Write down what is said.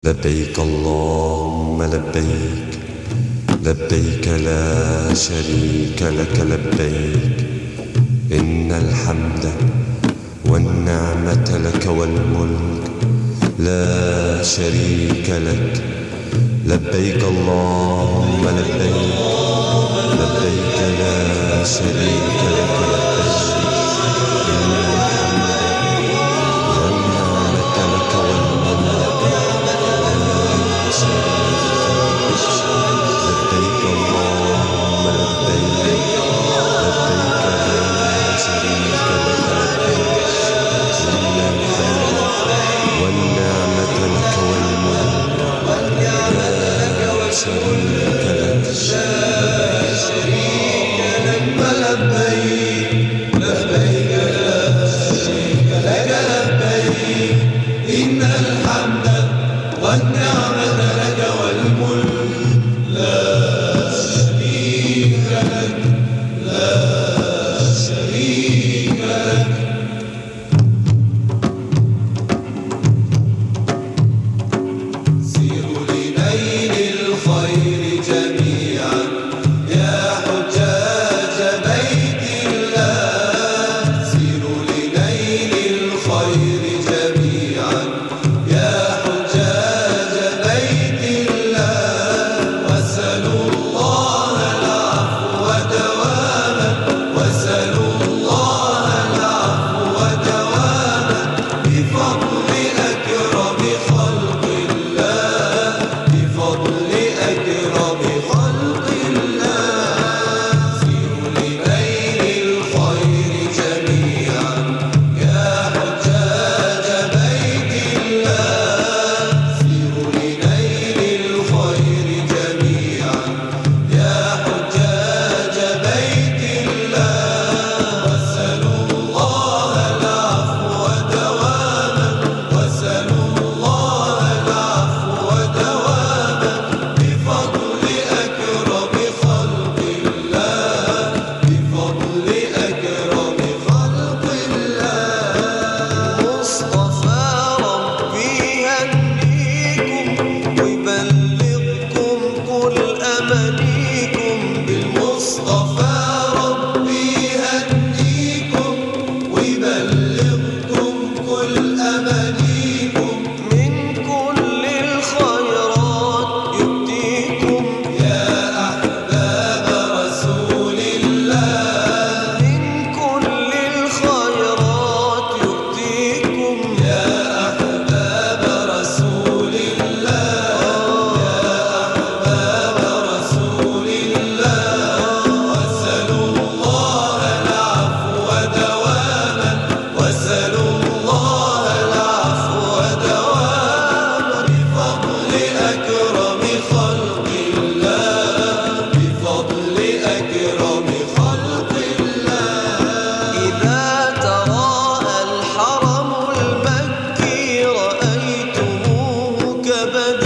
لبيك اللهم لبيك، لبيك لا شريك لك لبيك، إن الحمد والنعمة لك والملك لا شريك لك. لبيك اللهم لبيك، لبيك لا شريك لك لبيك، إن الحمد والنعمة لك والملك لا شريك لك. لبيك اللهم لبيك، لبيك لا شريك لك لبيك، إن الحمد والنعمة لك والملك لا شريك لك. لبيك لبيك لا شريك لك لبيك، إن الحمد والنعمة لك والملك لا شريك لك، لا شريك لك. سيروا لنيل الخير جميعا يا حجاج بيت الله، سيروا لنيل الخير جميعا يا حجاج بيت الله، واسألوا الله العفو دواما، واسألوا الله العفو دواما، بفضل أكرم خلق الله، بفضل أكرم خلق الله. سيروا لنيل الخير جميعا يا حجاج بيت الله، سيروا لنيل الخير جميعا يا حجاج بيت الله، واسألوا الله العفو دواما، واسألوا الله العفو دواما، بفضل أكرم خلق الله، بفضل أكرم خلق الله. مصطفى ربي يهنيكم ويبلغكم كل أمانيكم، بالمصطفى ربي يهنيكم ويبلغكم كل أمانيكم، من كل الخيرات يؤتيكم يا أحباب رسول الله، من كل الخيرات يؤتيكم يا أحباب رسول الله، يا أحباب رسول الله. واسألوا الله العفو دواما، واسألوا الله العفو دواما، بفضل أكرم خلق الله، بفضل أكرم خلق الله. إذا تراءى الحرم المكي رأيتموه كبدر